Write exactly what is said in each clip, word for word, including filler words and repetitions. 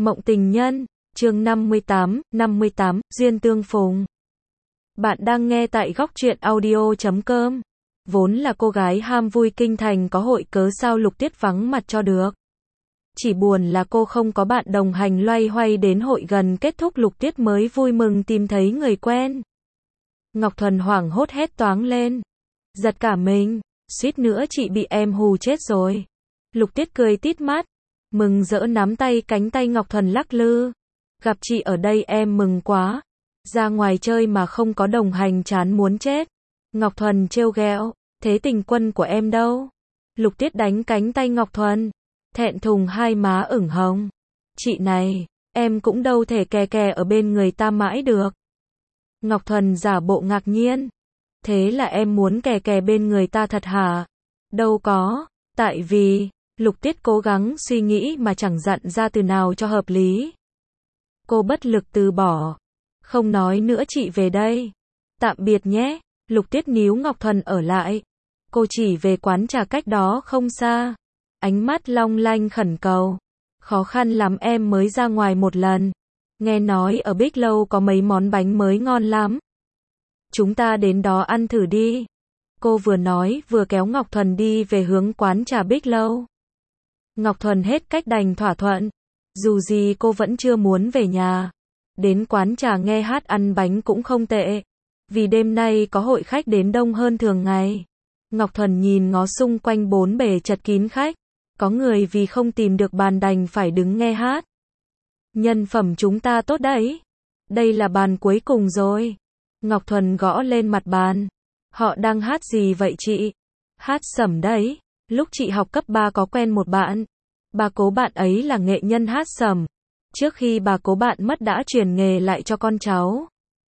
Mộng tình nhân, chương năm mươi tám, năm mươi tám, duyên tương phùng. Bạn đang nghe tại góc truyện audio chấm com. Vốn là cô gái ham vui kinh thành có hội cớ sao Lục Tiết vắng mặt cho được. Chỉ buồn là cô không có bạn đồng hành loay hoay đến hội gần kết thúc Lục Tiết mới vui mừng tìm thấy người quen. Ngọc Thuần hoảng hốt hét toáng lên. Giật cả mình, suýt nữa chị bị em hù chết rồi. Lục Tiết cười tít mắt, mừng rỡ nắm tay cánh tay Ngọc Thuần lắc lư. Gặp chị ở đây em mừng quá. Ra ngoài chơi mà không có đồng hành chán muốn chết. Ngọc Thuần trêu ghẹo, thế tình quân của em đâu? Lục Tiết đánh cánh tay Ngọc Thuần, thẹn thùng hai má ửng hồng. Chị này, em cũng đâu thể kè kè ở bên người ta mãi được. Ngọc Thuần giả bộ ngạc nhiên. Thế là em muốn kè kè bên người ta thật hả? Đâu có, tại vì... Lục Tiết cố gắng suy nghĩ mà chẳng dặn ra từ nào cho hợp lý. Cô bất lực từ bỏ. Không nói nữa chị về đây. Tạm biệt nhé. Lục Tiết níu Ngọc Thuần ở lại. Cô chỉ về quán trà cách đó không xa. Ánh mắt long lanh khẩn cầu. Khó khăn lắm em mới ra ngoài một lần. Nghe nói ở Bích Lâu có mấy món bánh mới ngon lắm. Chúng ta đến đó ăn thử đi. Cô vừa nói vừa kéo Ngọc Thuần đi về hướng quán trà Bích Lâu. Ngọc Thuần hết cách đành thỏa thuận. Dù gì cô vẫn chưa muốn về nhà. Đến quán trà nghe hát ăn bánh cũng không tệ. Vì đêm nay có hội khách đến đông hơn thường ngày. Ngọc Thuần nhìn ngó xung quanh bốn bề chật kín khách. Có người vì không tìm được bàn đành phải đứng nghe hát. Nhân phẩm chúng ta tốt đấy. Đây là bàn cuối cùng rồi. Ngọc Thuần gõ lên mặt bàn. Họ đang hát gì vậy chị? Hát sẩm đấy. Lúc chị học cấp ba có quen một bạn. Bà cố bạn ấy là nghệ nhân hát sẩm. Trước khi bà cố bạn mất đã truyền nghề lại cho con cháu.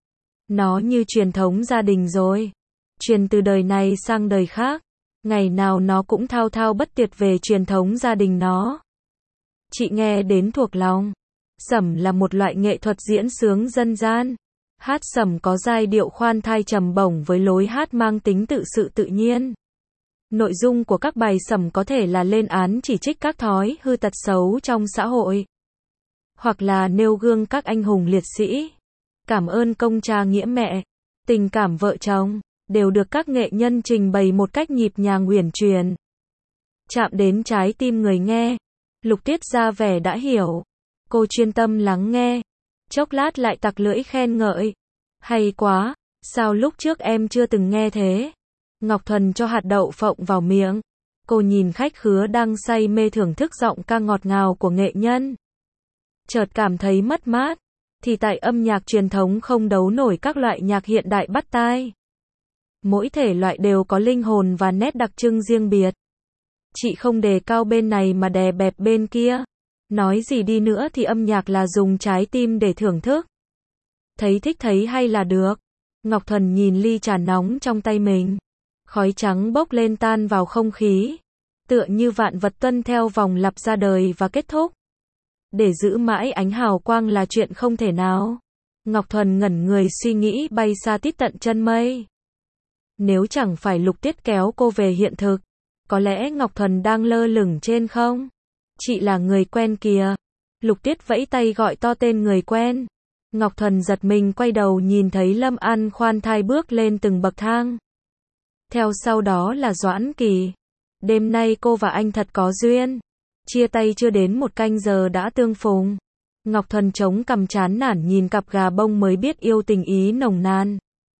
Nó như truyền thống gia đình rồi. Truyền từ đời này sang đời khác. Ngày nào nó cũng thao thao bất tuyệt về truyền thống gia đình nó. Chị nghe đến thuộc lòng. Sẩm là một loại nghệ thuật diễn xướng dân gian. Hát sẩm có giai điệu khoan thai trầm bổng với lối hát mang tính tự sự tự nhiên. Nội dung của các bài sẩm có thể là lên án chỉ trích các thói hư tật xấu trong xã hội. Hoặc là nêu gương các anh hùng liệt sĩ. Cảm ơn công cha nghĩa mẹ. Tình cảm vợ chồng. Đều được các nghệ nhân trình bày một cách nhịp nhàng uyển chuyển. Chạm đến trái tim người nghe. Lục Tiết ra vẻ đã hiểu. Cô chuyên tâm lắng nghe. Chốc lát lại tặc lưỡi khen ngợi. Hay quá. Sao lúc trước em chưa từng nghe thế? Ngọc Thuần cho hạt đậu phộng vào miệng. Cô nhìn khách khứa đang say mê thưởng thức giọng ca ngọt ngào của nghệ nhân. Chợt cảm thấy mất mát. Thì tại âm nhạc truyền thống không đấu nổi các loại nhạc hiện đại bắt tai. Mỗi thể loại đều có linh hồn và nét đặc trưng riêng biệt. Chị không đề cao bên này mà đè bẹp bên kia. Nói gì đi nữa thì âm nhạc là dùng trái tim để thưởng thức. Thấy thích thấy hay là được. Ngọc Thuần nhìn ly trà nóng trong tay mình. Khói trắng bốc lên tan vào không khí. Tựa như vạn vật tuân theo vòng lặp ra đời và kết thúc. Để giữ mãi ánh hào quang là chuyện không thể nào. Ngọc Thuần ngẩn người suy nghĩ bay xa tít tận chân mây. Nếu chẳng phải Lục Tiết kéo cô về hiện thực, có lẽ Ngọc Thuần đang lơ lửng trên không. Chị là người quen kìa. Lục Tiết vẫy tay gọi to tên người quen. Ngọc Thuần giật mình quay đầu nhìn thấy Lâm An khoan thai bước lên từng bậc thang. Theo sau đó là Doãn Kỳ. Đêm nay cô và anh thật có duyên. Chia tay chưa đến một canh giờ đã tương phùng. Ngọc Thuần chống cằm chán nản nhìn cặp gà bông mới biết yêu tình ý nồng nàn.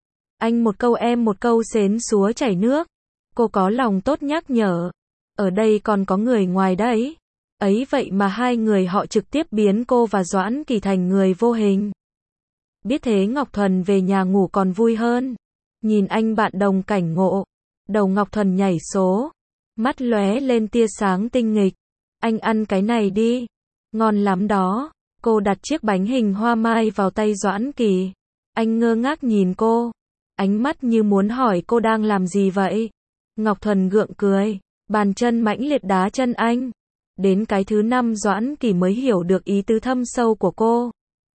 Anh một câu em một câu xến xúa chảy nước. Cô có lòng tốt nhắc nhở. Ở đây còn có người ngoài đấy. Ấy vậy mà hai người họ trực tiếp biến cô và Doãn Kỳ thành người vô hình. Biết thế Ngọc Thuần về nhà ngủ còn vui hơn. Nhìn anh bạn đồng cảnh ngộ. Đầu Ngọc Thuần nhảy số. Mắt lóe lên tia sáng tinh nghịch. Anh ăn cái này đi. Ngon lắm đó. Cô đặt chiếc bánh hình hoa mai vào tay Doãn Kỳ. Anh ngơ ngác nhìn cô. Ánh mắt như muốn hỏi cô đang làm gì vậy. Ngọc Thuần gượng cười. Bàn chân mãnh liệt đá chân anh. Đến cái thứ năm Doãn Kỳ mới hiểu được ý tứ thâm sâu của cô.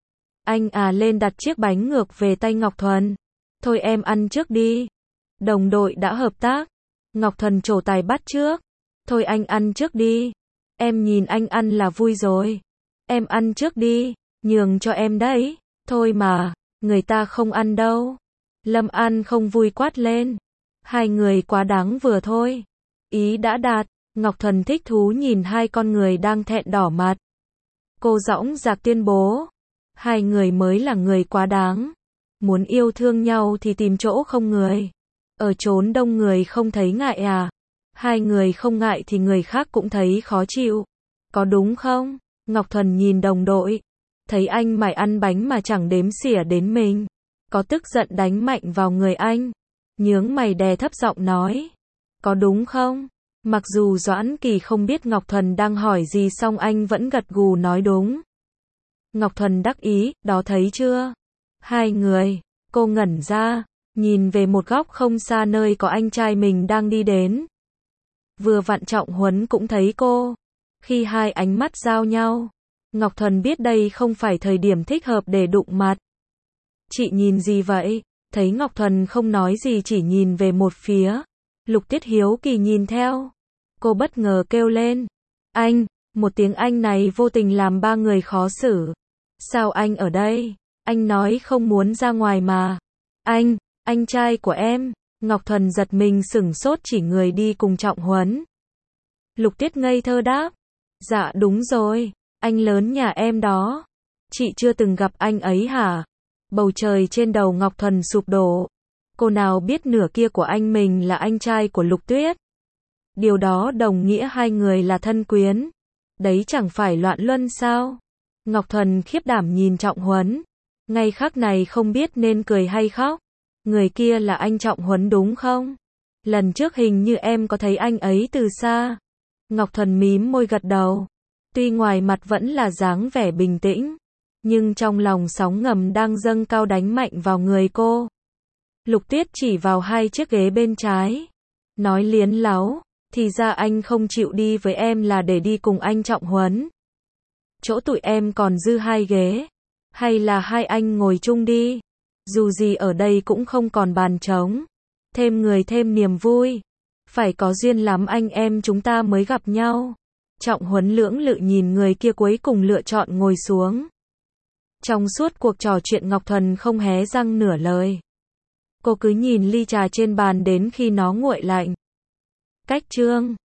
Anh à lên đặt chiếc bánh ngược về tay Ngọc Thuần. Thôi em ăn trước đi. Đồng đội đã hợp tác. Ngọc Thuần trổ tài bắt trước. Thôi anh ăn trước đi. Em nhìn anh ăn là vui rồi. Em ăn trước đi, nhường cho em đấy. Thôi mà, người ta không ăn đâu. Lâm An không vui quát lên. Hai người quá đáng vừa thôi. Ý đã đạt, Ngọc Thuần thích thú nhìn hai con người đang thẹn đỏ mặt. Cô dõng dạc tuyên bố. Hai người mới là người quá đáng. Muốn yêu thương nhau thì tìm chỗ không người. Ở chốn đông người không thấy ngại à? Hai người không ngại thì người khác cũng thấy khó chịu. Có đúng không? Ngọc Thuần nhìn đồng đội. Thấy anh mải ăn bánh mà chẳng đếm xỉa đến mình. Có tức giận đánh mạnh vào người anh. Nhướng mày đè thấp giọng nói. Có đúng không? Mặc dù Doãn Kỳ không biết Ngọc Thuần đang hỏi gì song anh vẫn gật gù nói đúng. Ngọc Thuần đắc ý, đó thấy chưa? Hai người, cô ngẩn ra, nhìn về một góc không xa nơi có anh trai mình đang đi đến. Vừa vặn Trọng Huấn cũng thấy cô. Khi hai ánh mắt giao nhau, Ngọc Thuần biết đây không phải thời điểm thích hợp để đụng mặt. Chị nhìn gì vậy? Thấy Ngọc Thuần không nói gì chỉ nhìn về một phía. Lục Tiết hiếu kỳ nhìn theo. Cô bất ngờ kêu lên. Anh, một tiếng Anh này vô tình làm ba người khó xử. Sao anh ở đây? Anh nói không muốn ra ngoài mà. Anh, anh trai của em. Ngọc Thuần giật mình sửng sốt chỉ người đi cùng Trọng Huấn. Lục Tiết ngây thơ đáp. Dạ đúng rồi, anh lớn nhà em đó. Chị chưa từng gặp anh ấy hả? Bầu trời trên đầu Ngọc Thuần sụp đổ. Cô nào biết nửa kia của anh mình là anh trai của Lục Tuyết. Điều đó đồng nghĩa hai người là thân quyến. Đấy chẳng phải loạn luân sao? Ngọc Thuần khiếp đảm nhìn Trọng Huấn. Ngay khắc này không biết nên cười hay khóc. Người kia là anh Trọng Huấn đúng không? Lần trước hình như em có thấy anh ấy từ xa. Ngọc Thuần mím môi gật đầu. Tuy ngoài mặt vẫn là dáng vẻ bình tĩnh, nhưng trong lòng sóng ngầm đang dâng cao đánh mạnh vào người cô. Lục Tuyết chỉ vào hai chiếc ghế bên trái. Nói liến láu, thì ra anh không chịu đi với em là để đi cùng anh Trọng Huấn. Chỗ tụi em còn dư hai ghế. Hay là hai anh ngồi chung đi. Dù gì ở đây cũng không còn bàn trống. Thêm người thêm niềm vui. Phải có duyên lắm anh em chúng ta mới gặp nhau. Trọng Huấn lưỡng lự nhìn người kia cuối cùng lựa chọn ngồi xuống. Trong suốt cuộc trò chuyện Ngọc Thuần không hé răng nửa lời. Cô cứ nhìn ly trà trên bàn đến khi nó nguội lạnh. Cách chương